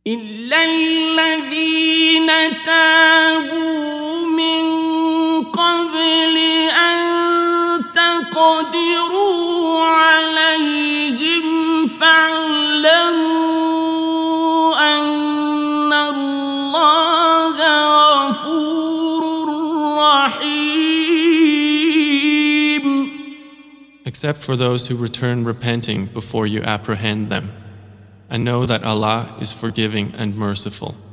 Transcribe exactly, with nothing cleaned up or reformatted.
إلا الذين تابوا من قبل أن تقدروا عليهم فاعلموا أن الله غفور رحيم. Except for those who return repenting before you apprehend them, and know that Allah is forgiving and merciful.